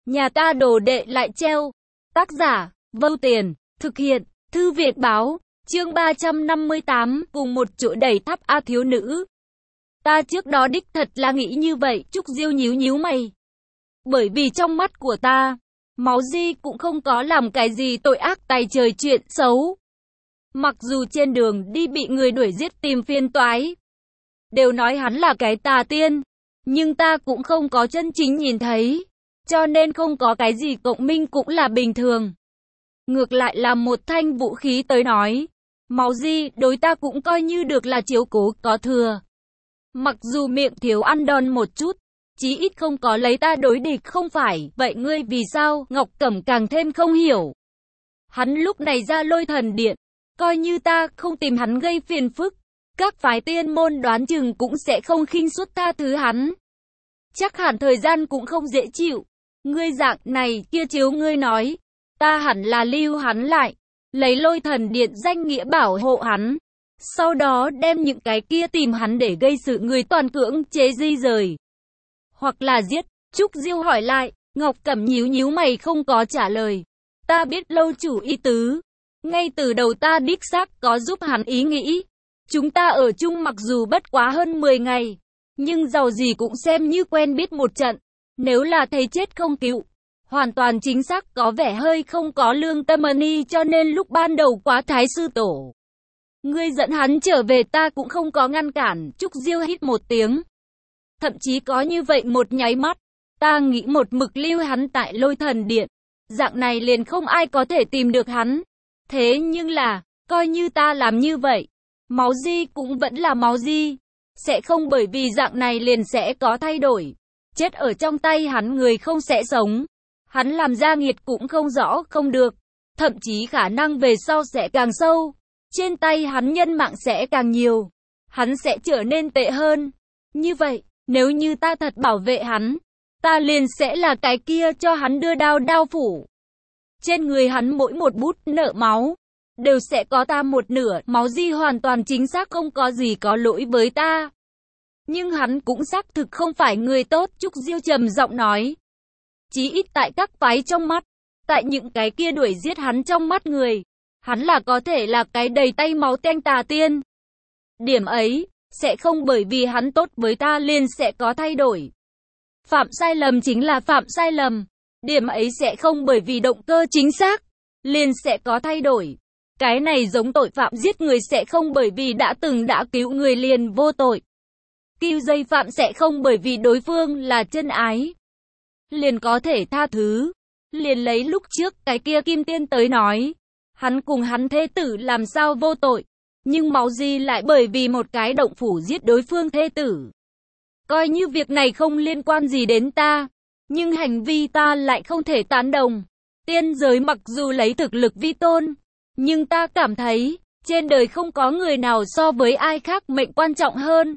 Nhà ta đồ đệ lại treo. Tác giả, Vâu Tiền, thực hiện, Thư viện báo, chương 358, cùng một chỗ đẩy tháp A thiếu nữ. Ta trước đó đích thật là nghĩ như vậy, Trúc Diêu nhíu nhíu mày. Bởi vì trong mắt của ta, Máu Di cũng không có làm cái gì tội ác tày trời chuyện xấu. Mặc dù trên đường đi bị người đuổi giết tìm phiền toái, đều nói hắn là cái tà tiên, nhưng ta cũng không có chân chính nhìn thấy, cho nên không có cái gì cộng minh cũng là bình thường. Ngược lại là một thanh vũ khí tới nói, Máu Di đối ta cũng coi như được là chiếu cố có thừa. Mặc dù miệng thiếu ăn đòn một chút, chí ít không có lấy ta đối địch không phải, vậy ngươi vì sao? Ngọc Cẩm càng thêm không hiểu. Hắn lúc này ra Lôi Thần Điện, coi như ta không tìm hắn gây phiền phức, các phái tiên môn đoán chừng cũng sẽ không khinh suất tha thứ hắn. Chắc hẳn thời gian cũng không dễ chịu. Ngươi dạng này kia chiếu ngươi nói, ta hẳn là lưu hắn lại, lấy Lôi Thần Điện danh nghĩa bảo hộ hắn. Sau đó đem những cái kia tìm hắn để gây sự người toàn cưỡng chế di rời. Hoặc là giết. Trúc Diêu hỏi lại. Ngọc Cẩm nhíu nhíu mày không có trả lời. Ta biết lâu chủ ý tứ. Ngay từ đầu ta đích xác có giúp hắn ý nghĩ. Chúng ta ở chung mặc dù bất quá hơn 10 ngày. Nhưng giàu gì cũng xem như quen biết một trận. Nếu là thấy chết không cứu, hoàn toàn chính xác có vẻ hơi không có lương tâm ni, cho nên lúc ban đầu quá thái sư tổ. Ngươi dẫn hắn trở về ta cũng không có ngăn cản. Trúc Diêu hít một tiếng. Thậm chí có như vậy một nháy mắt, ta nghĩ một mực lưu hắn tại Lôi Thần Điện. Dạng này liền không ai có thể tìm được hắn. Thế nhưng là, coi như ta làm như vậy, Máu Di cũng vẫn là Máu Di. Sẽ không bởi vì dạng này liền sẽ có thay đổi. Chết ở trong tay hắn người không sẽ sống. Hắn làm ra nghiệt cũng không rõ không được. Thậm chí khả năng về sau sẽ càng sâu. Trên tay hắn nhân mạng sẽ càng nhiều. Hắn sẽ trở nên tệ hơn. Như vậy, nếu như ta thật bảo vệ hắn, ta liền sẽ là cái kia cho hắn đưa đao phủ. Trên người hắn mỗi một bút nợ máu, đều sẽ có ta một nửa. Máu Di hoàn toàn chính xác không có gì có lỗi với ta. Nhưng hắn cũng xác thực không phải người tốt. Trúc Diêu trầm giọng nói. Chí ít tại các phái trong mắt, tại những cái kia đuổi giết hắn trong mắt người, hắn là có thể là cái đầy tay máu tanh tà tiên. Điểm ấy, sẽ không bởi vì hắn tốt với ta liền sẽ có thay đổi. Phạm sai lầm chính là phạm sai lầm. Điểm ấy sẽ không bởi vì động cơ chính xác, liền sẽ có thay đổi. Cái này giống tội phạm giết người sẽ không bởi vì đã cứu người liền vô tội. Cứu dây phạm sẽ không bởi vì đối phương là chân ái, liền có thể tha thứ. Liền lấy lúc trước cái kia Kim Tiên tới nói, hắn cùng hắn thê tử làm sao vô tội. Nhưng Máu Di lại bởi vì một cái động phủ giết đối phương thê tử. Coi như việc này không liên quan gì đến ta, nhưng hành vi ta lại không thể tán đồng. Tiên giới mặc dù lấy thực lực vi tôn, nhưng ta cảm thấy, trên đời không có người nào so với ai khác mệnh quan trọng hơn.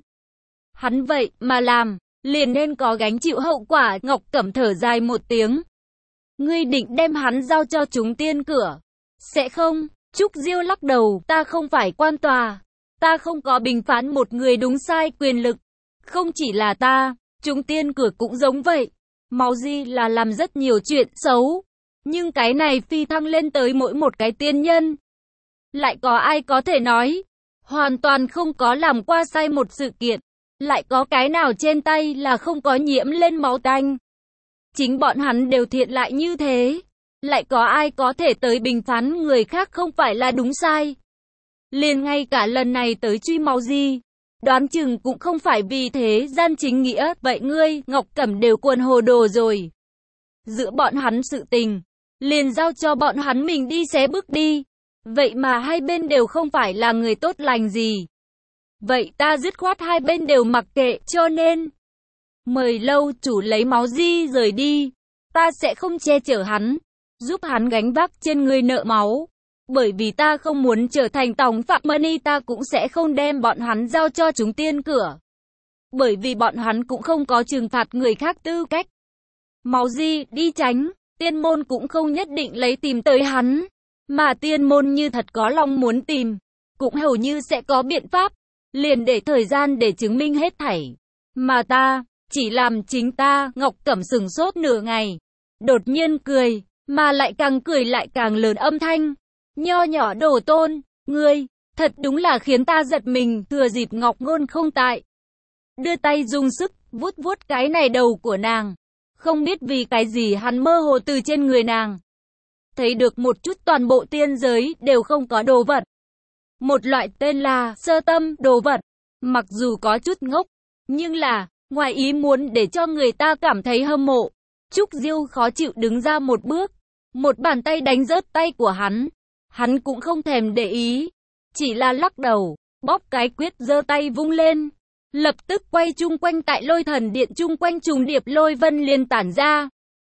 Hắn vậy mà làm, liền nên có gánh chịu hậu quả. Ngọc Cẩm thở dài một tiếng. Ngươi định đem hắn giao cho chúng tiên cửa? Sẽ không. Trúc Diêu lắc đầu, ta không phải quan tòa. Ta không có bình phán một người đúng sai quyền lực. Không chỉ là ta, chúng tiên cửa cũng giống vậy. Máu Di là làm rất nhiều chuyện xấu. Nhưng cái này phi thăng lên tới mỗi một cái tiên nhân. Lại có ai có thể nói, hoàn toàn không có làm qua sai một sự kiện. Lại có cái nào trên tay là không có nhiễm lên máu tanh. Chính bọn hắn đều thiện lại như thế. Lại có ai có thể tới bình phán người khác không phải là đúng sai. Liền ngay cả lần này tới truy Máu Di, đoán chừng cũng không phải vì thế gian chính nghĩa. Vậy ngươi, Ngọc Cẩm đều cuồng hồ đồ rồi. Giữa bọn hắn sự tình, liền giao cho bọn hắn mình đi xé bước đi. Vậy mà hai bên đều không phải là người tốt lành gì. Vậy ta dứt khoát hai bên đều mặc kệ, cho nên mời lâu chủ lấy Máu Di rời đi. Ta sẽ không che chở hắn, giúp hắn gánh vác trên người nợ máu. Bởi vì ta không muốn trở thành tòng phạm ni, ta cũng sẽ không đem bọn hắn giao cho chúng tiên cửa. Bởi vì bọn hắn cũng không có trừng phạt người khác tư cách. Máu Di đi tránh, tiên môn cũng không nhất định lấy tìm tới hắn. Mà tiên môn như thật có lòng muốn tìm, cũng hầu như sẽ có biện pháp. Liền để thời gian để chứng minh hết thảy. Mà ta, chỉ làm chính ta. Ngọc Cẩm sửng sốt nửa ngày. đột nhiên cười, mà lại càng cười lại càng lớn âm thanh. Nho nhỏ Đồ Tôn, ngươi, thật đúng là khiến ta giật mình. Thừa dịp Ngọc Ngôn không tại, đưa tay dùng sức, vuốt vuốt cái này đầu của nàng. Không biết vì cái gì hắn mơ hồ từ trên người nàng thấy được một chút toàn bộ tiên giới đều không có đồ vật. Một loại tên là sơ tâm đồ vật. Mặc dù có chút ngốc, nhưng là ngoài ý muốn để cho người ta cảm thấy hâm mộ. Trúc Diêu khó chịu đứng ra một bước, một bàn tay đánh rớt tay của hắn. Hắn cũng không thèm để ý, chỉ là lắc đầu, bóp cái quyết giơ tay vung lên. Lập tức quay chung quanh tại Lôi Thần Điện, chung quanh trùng điệp lôi vân liên tản ra.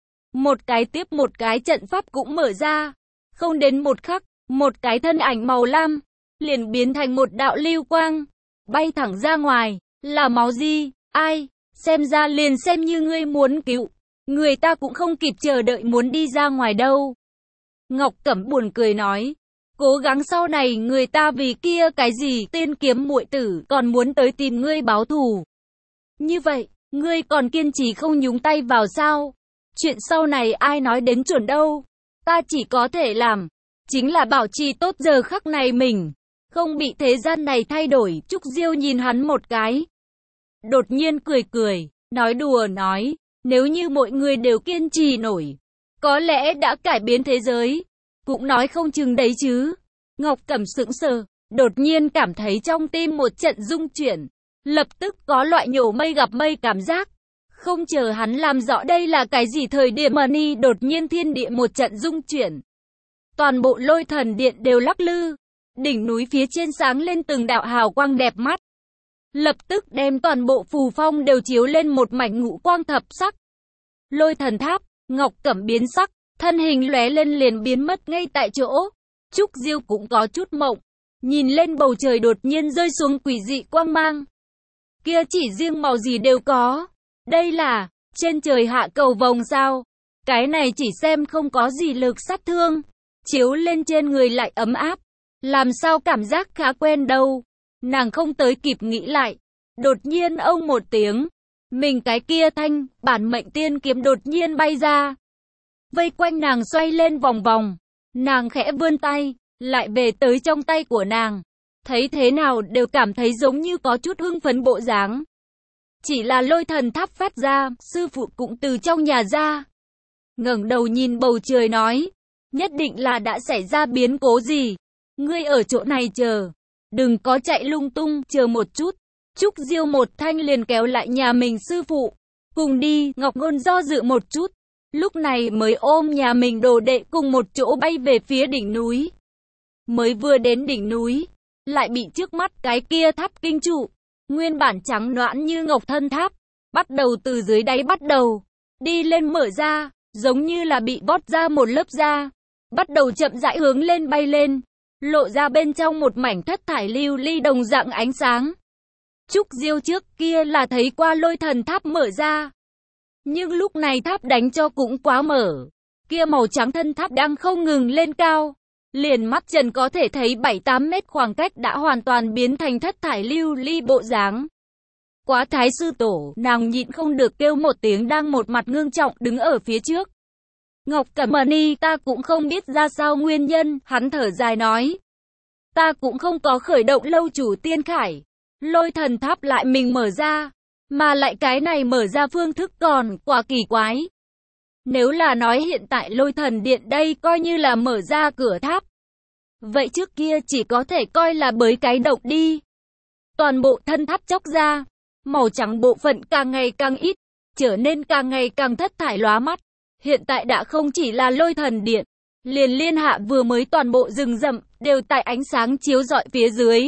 Một cái tiếp một cái trận pháp cũng mở ra. Không đến một khắc, một cái thân ảnh màu lam liền biến thành một đạo lưu quang, bay thẳng ra ngoài. Là máu gì? Ai? Xem ra liền xem như ngươi muốn cứu người ta cũng không kịp chờ đợi muốn đi ra ngoài đâu. Ngọc Cẩm buồn cười nói, cố gắng sau này người ta vì kia cái gì tiên kiếm muội tử còn muốn tới tìm ngươi báo thù. Như vậy, ngươi còn kiên trì không nhúng tay vào sao? Chuyện sau này ai nói đến chuẩn đâu. Ta chỉ có thể làm, chính là bảo trì tốt giờ khắc này mình, không bị thế gian này thay đổi. Trúc Diêu nhìn hắn một cái, đột nhiên cười cười, nói đùa nói, nếu như mọi người đều kiên trì nổi, có lẽ đã cải biến thế giới, cũng nói không chừng đấy chứ. Ngọc Cẩm sững sờ, đột nhiên cảm thấy trong tim một trận rung chuyển, lập tức có loại nhổ mây gặp mây cảm giác. Không chờ hắn làm rõ đây là cái gì thời điểm Mani đột nhiên thiên địa một trận rung chuyển. Toàn bộ Lôi Thần Điện đều lắc lư, đỉnh núi phía trên sáng lên từng đạo hào quang đẹp mắt. Lập tức đem toàn bộ phù phong đều chiếu lên một mảnh ngũ quang thập sắc. Lôi Thần Tháp, Ngọc Cẩm biến sắc, thân hình lóe lên liền biến mất ngay tại chỗ. Trúc Diêu cũng có chút mộng, nhìn lên bầu trời đột nhiên rơi xuống quỷ dị quang mang. Kia chỉ riêng màu gì đều có. Đây là trên trời hạ cầu vồng sao? Cái này chỉ xem không có gì lực sát thương, chiếu lên trên người lại ấm áp. Làm sao cảm giác khá quen đâu. Nàng không tới kịp nghĩ lại, đột nhiên ông một tiếng, mình cái kia thanh bản mệnh tiên kiếm đột nhiên bay ra, vây quanh nàng xoay lên vòng vòng. Nàng khẽ vươn tay, lại về tới trong tay của nàng. Thấy thế nào đều cảm thấy giống như có chút hưng phấn bộ dáng. Chỉ là Lôi Thần Tháp phát ra, sư phụ cũng từ trong nhà ra. Ngẩng đầu nhìn bầu trời nói, nhất định là đã xảy ra biến cố gì. Ngươi ở chỗ này chờ, đừng có chạy lung tung, chờ một chút. Trúc Diêu một thanh liền kéo lại nhà mình sư phụ. Cùng đi. Ngọc Ngôn do dự một chút, lúc này mới ôm nhà mình đồ đệ cùng một chỗ bay về phía đỉnh núi. Mới vừa đến đỉnh núi, lại bị trước mắt cái kia tháp kinh trụ. Nguyên bản trắng nõn như ngọc thân tháp, bắt đầu từ dưới đáy bắt đầu đi lên mở ra, giống như là bị vót ra một lớp da, bắt đầu chậm rãi hướng lên bay lên, lộ ra bên trong một mảnh thất thải lưu ly đồng dạng ánh sáng. Trúc Diêu trước kia là thấy qua Lôi Thần Tháp mở ra, nhưng lúc này tháp đánh cho cũng quá mở, kia màu trắng thân tháp đang không ngừng lên cao, liền mắt trần có thể thấy 7-8 mét khoảng cách đã hoàn toàn biến thành thất thải lưu ly bộ dáng. Quá Thái sư tổ, nàng nhịn không được kêu một tiếng, đang một mặt ngưng trọng đứng ở phía trước. Ngọc Cẩm Mani, ta cũng không biết ra sao nguyên nhân, hắn thở dài nói. Ta cũng không có khởi động lâu chủ tiên khải, Lôi Thần Tháp lại mình mở ra, mà lại cái này mở ra phương thức còn quá kỳ quái. Nếu là nói hiện tại Lôi Thần Điện đây coi như là mở ra cửa tháp, vậy trước kia chỉ có thể coi là bới cái động đi. Toàn bộ thân tháp chóc ra, màu trắng bộ phận càng ngày càng ít, trở nên càng ngày càng thất thải lóa mắt. Hiện tại đã không chỉ là Lôi Thần Điện, liền liên hạ vừa mới toàn bộ rừng rậm, đều tại ánh sáng chiếu rọi phía dưới.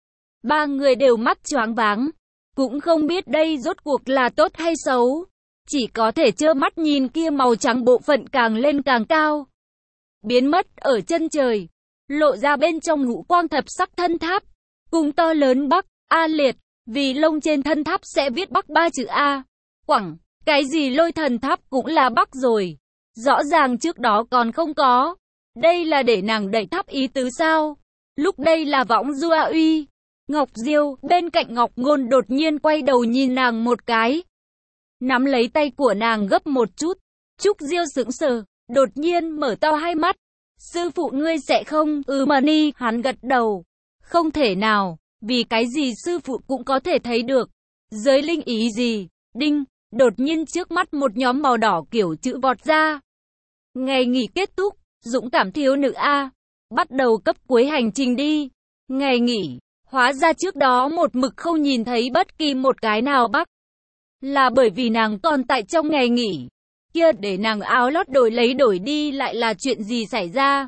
Ba người đều mắt choáng váng, cũng không biết đây rốt cuộc là tốt hay xấu. Chỉ có thể trơ mắt nhìn kia màu trắng bộ phận càng lên càng cao, biến mất ở chân trời, lộ ra bên trong ngũ quang thập sắc thân tháp, cùng to lớn Bắc, A Liệt, vì lông trên thân tháp sẽ viết Bắc 3 chữ A. Quẳng, cái gì Lôi Thần Tháp cũng là Bắc rồi, rõ ràng trước đó còn không có. Đây là để nàng đẩy tháp ý tứ sao? Lúc đây là võng du a uy. Ngọc Diêu, bên cạnh Ngọc Ngôn đột nhiên quay đầu nhìn nàng một cái, nắm lấy tay của nàng gấp một chút, Trúc Diêu sững sờ, đột nhiên mở to hai mắt. Sư phụ ngươi sẽ không, mà ni, hắn gật đầu. Không thể nào, vì cái gì sư phụ cũng có thể thấy được. Giới linh ý gì? Đinh, đột nhiên trước mắt một nhóm màu đỏ kiểu chữ vọt ra. Ngày nghỉ kết thúc, dũng cảm thiếu nữ A. Bắt đầu cấp cuối hành trình đi. Ngày nghỉ, hóa ra trước đó một mực không nhìn thấy bất kỳ một cái nào Bắc. Là bởi vì nàng còn tại trong ngày nghỉ. Kia để nàng áo lót đổi đi lại là chuyện gì xảy ra?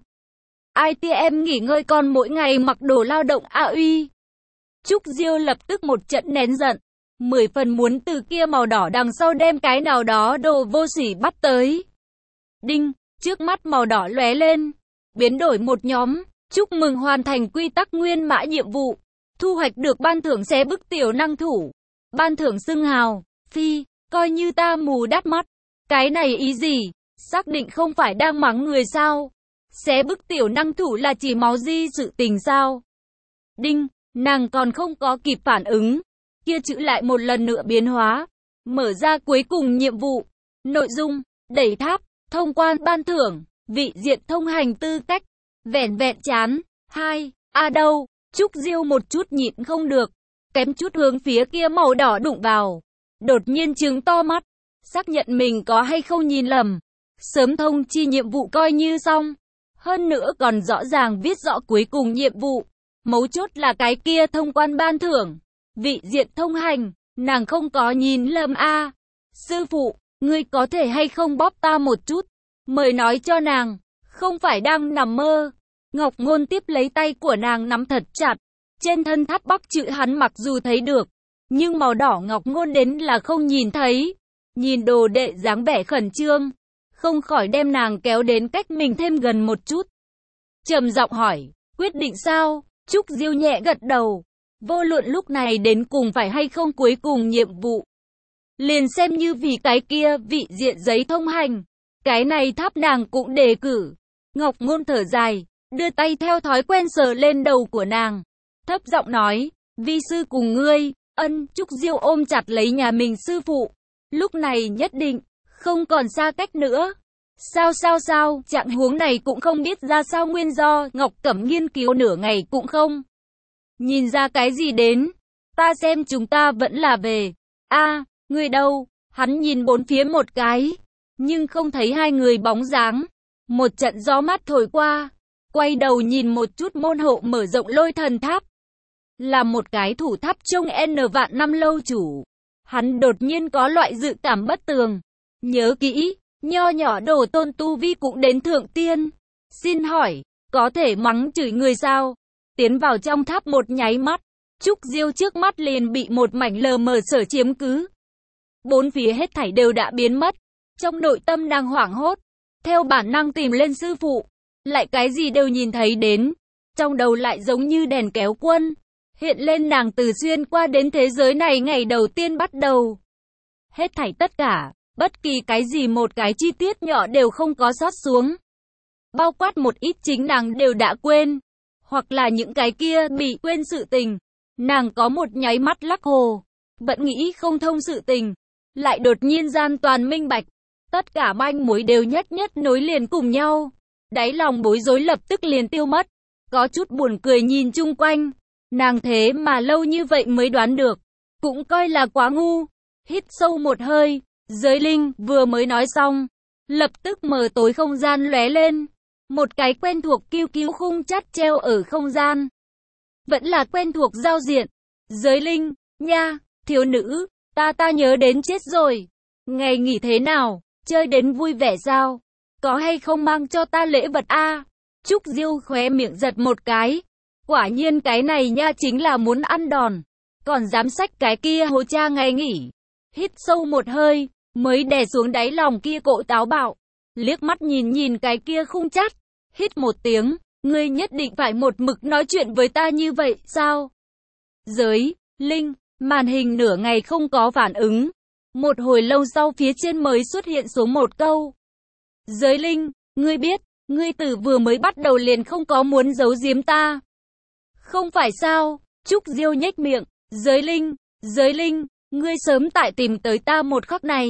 ITM nghỉ ngơi còn mỗi ngày mặc đồ lao động uy. Trúc Diêu lập tức một trận nén giận. 10 phần muốn từ kia màu đỏ đằng sau đem cái nào đó đồ vô sỉ bắt tới. Đinh, trước mắt màu đỏ lóe lên. Biến đổi một nhóm. Chúc mừng hoàn thành quy tắc nguyên mã nhiệm vụ. Thu hoạch được ban thưởng xé bức tiểu năng thủ. Ban thưởng xưng hào. Phi, coi như ta mù đắt mắt. Cái này ý gì? Xác định không phải đang mắng người sao? Xé bức tiểu năng thủ là chỉ máu di sự tình sao? Đinh, nàng còn không có kịp phản ứng. Kia chữ lại một lần nữa biến hóa. Mở ra cuối cùng nhiệm vụ. Nội dung, đẩy tháp, thông quan ban thưởng, vị diện thông hành tư cách. Vẻn vẹn chán. 2. Đâu? Trúc Diêu một chút nhịn không được. Kém chút hướng phía kia màu đỏ đụng vào. Đột nhiên trừng to mắt. Xác nhận mình có hay không nhìn lầm. Sớm thông chi nhiệm vụ coi như xong. Hơn nữa còn rõ ràng viết rõ cuối cùng nhiệm vụ. Mấu chốt là cái kia thông quan ban thưởng. Vị diện thông hành. Nàng không có nhìn lầm a. Sư phụ, ngươi có thể hay không bóp ta một chút. Mời nói cho nàng. Không phải đang nằm mơ. Ngọc Ngôn tiếp lấy tay của nàng nắm thật chặt. Trên thân tháp Bắc chữ hắn mặc dù thấy được. Nhưng màu đỏ Ngọc Ngôn đến là không nhìn thấy. Nhìn đồ đệ dáng vẻ khẩn trương. Không khỏi đem nàng kéo đến cách mình thêm gần một chút. Trầm giọng hỏi, quyết định sao? Trúc Diêu nhẹ gật đầu. Vô luận lúc này đến cùng phải hay không cuối cùng nhiệm vụ. Liền xem như vì cái kia vị diện giấy thông hành. Cái này tháp nàng cũng đề cử. Ngọc Ngôn thở dài, đưa tay theo thói quen sờ lên đầu của nàng. Thấp giọng nói, vi sư cùng ngươi, Trúc Diêu ôm chặt lấy nhà mình sư phụ. Lúc này nhất định, không còn xa cách nữa. Sao, trạng huống này cũng không biết ra sao nguyên do, Ngọc Cẩm nghiên cứu nửa ngày cũng không. Nhìn ra cái gì đến, ta xem chúng ta vẫn là về. Ngươi đâu? Hắn nhìn bốn phía một cái, nhưng không thấy hai người bóng dáng. Một trận gió mát thổi qua, quay đầu nhìn một chút môn hộ mở rộng lôi thần tháp. Là một cái thủ tháp trông N vạn năm lâu chủ. Hắn đột nhiên có loại dự cảm bất tường. Nhớ kỹ, nho nhỏ đồ tôn tu vi cũng đến thượng tiên. Xin hỏi, có thể mắng chửi người sao? Tiến vào trong tháp một nháy mắt, Trúc Diêu trước mắt liền bị một mảnh lờ mờ sở chiếm cứ. Bốn phía hết thảy đều đã biến mất. Trong nội tâm đang hoảng hốt, theo bản năng tìm lên sư phụ, lại cái gì đều nhìn thấy đến. Trong đầu lại giống như đèn kéo quân, hiện lên nàng từ xuyên qua đến thế giới này ngày đầu tiên bắt đầu. Hết thảy tất cả, bất kỳ cái gì một cái chi tiết nhỏ đều không có sót xuống. Bao quát một ít chính nàng đều đã quên, hoặc là những cái kia bị quên sự tình. Nàng có một nháy mắt lắc hồ, vẫn nghĩ không thông sự tình, lại đột nhiên gian toàn minh bạch. Tất cả manh mối đều nhất nối liền cùng nhau. Đáy lòng bối rối lập tức liền tiêu mất. Có chút buồn cười nhìn chung quanh. Nàng thế mà lâu như vậy mới đoán được. Cũng coi là quá ngu. Hít sâu một hơi. Giới linh vừa mới nói xong. Lập tức mờ tối không gian lóe lên. Một cái quen thuộc kiêu khung chát treo ở không gian. Vẫn là quen thuộc giao diện. Giới linh, nha, thiếu nữ. Ta nhớ đến chết rồi. Ngày nghỉ thế nào? Chơi đến vui vẻ sao? Có hay không mang cho ta lễ vật a? Trúc Diêu khóe miệng giật một cái. Quả nhiên cái này nha chính là muốn ăn đòn. Còn dám xách cái kia hồ cha ngày nghỉ. Hít sâu một hơi, mới đè xuống đáy lòng kia cỗ táo bạo. Liếc mắt nhìn cái kia khung chát. Hít một tiếng, ngươi nhất định phải một mực nói chuyện với ta như vậy sao? Giới, linh, màn hình nửa ngày không có phản ứng. Một hồi lâu sau phía trên mới xuất hiện số một câu. Giới linh, ngươi biết, ngươi từ vừa mới bắt đầu liền không có muốn giấu giếm ta. Không phải sao? Trúc Diêu nhếch miệng. Giới linh, ngươi sớm tại tìm tới ta một khắc này.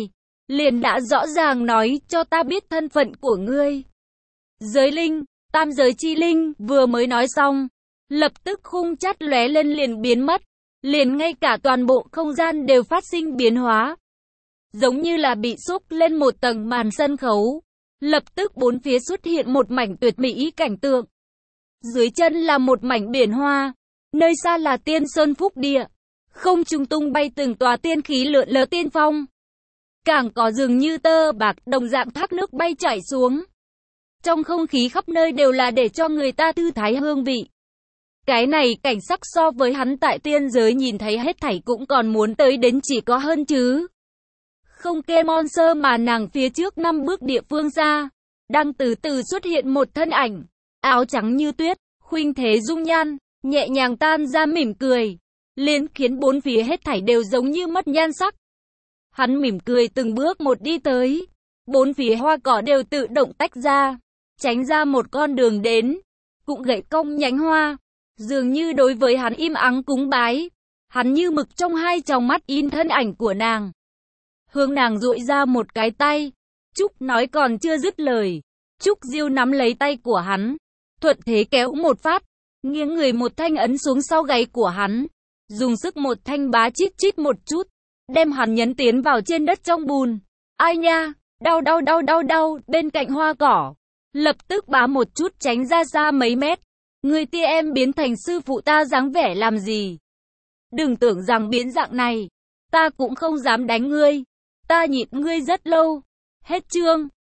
liền đã rõ ràng nói cho ta biết thân phận của ngươi. Giới linh, tam giới chi linh, vừa mới nói xong, lập tức khung chát lóe lên liền biến mất, liền ngay cả toàn bộ không gian đều phát sinh biến hóa. Giống như là bị xúc lên một tầng màn sân khấu, lập tức bốn phía xuất hiện một mảnh tuyệt mỹ cảnh tượng. Dưới chân là một mảnh biển hoa, nơi xa là tiên sơn phúc địa, không trung tung bay từng tòa tiên khí lượn lờ tiên phong. Càng có dường như tơ bạc đồng dạng thác nước bay chảy xuống. Trong không khí khắp nơi đều là để cho người ta thư thái hương vị. Cái này cảnh sắc so với hắn tại tiên giới nhìn thấy hết thảy cũng còn muốn tới đến chỉ có hơn chứ. Không kê mon sơ mà nàng phía trước 5 bước địa phương xa, đang từ từ xuất hiện một thân ảnh, áo trắng như tuyết, khuynh thế dung nhan, nhẹ nhàng tan ra mỉm cười, liền khiến bốn phía hết thảy đều giống như mất nhan sắc. Hắn mỉm cười từng bước một đi tới, bốn phía hoa cỏ đều tự động tách ra, tránh ra một con đường đến, cũng gậy cong nhánh hoa, dường như đối với hắn im ắng cúng bái. Hắn như mực trong hai tròng mắt in thân ảnh của nàng. Hướng nàng duỗi ra một cái tay. Trúc nói còn chưa dứt lời, Trúc Diêu nắm lấy tay của hắn, thuận thế kéo một phát, nghiêng người một thanh ấn xuống sau gáy của hắn, dùng sức một thanh bá chít chít một chút, đem hắn nhấn tiến vào trên đất trong bùn. Ai nha, đau đau đau đau đau, bên cạnh hoa cỏ, lập tức bá một chút tránh ra xa mấy mét. Người tia em biến thành sư phụ ta dáng vẻ làm gì? Đừng tưởng rằng biến dạng này, ta cũng không dám đánh ngươi. Ta nhịn ngươi rất lâu. Hết chương.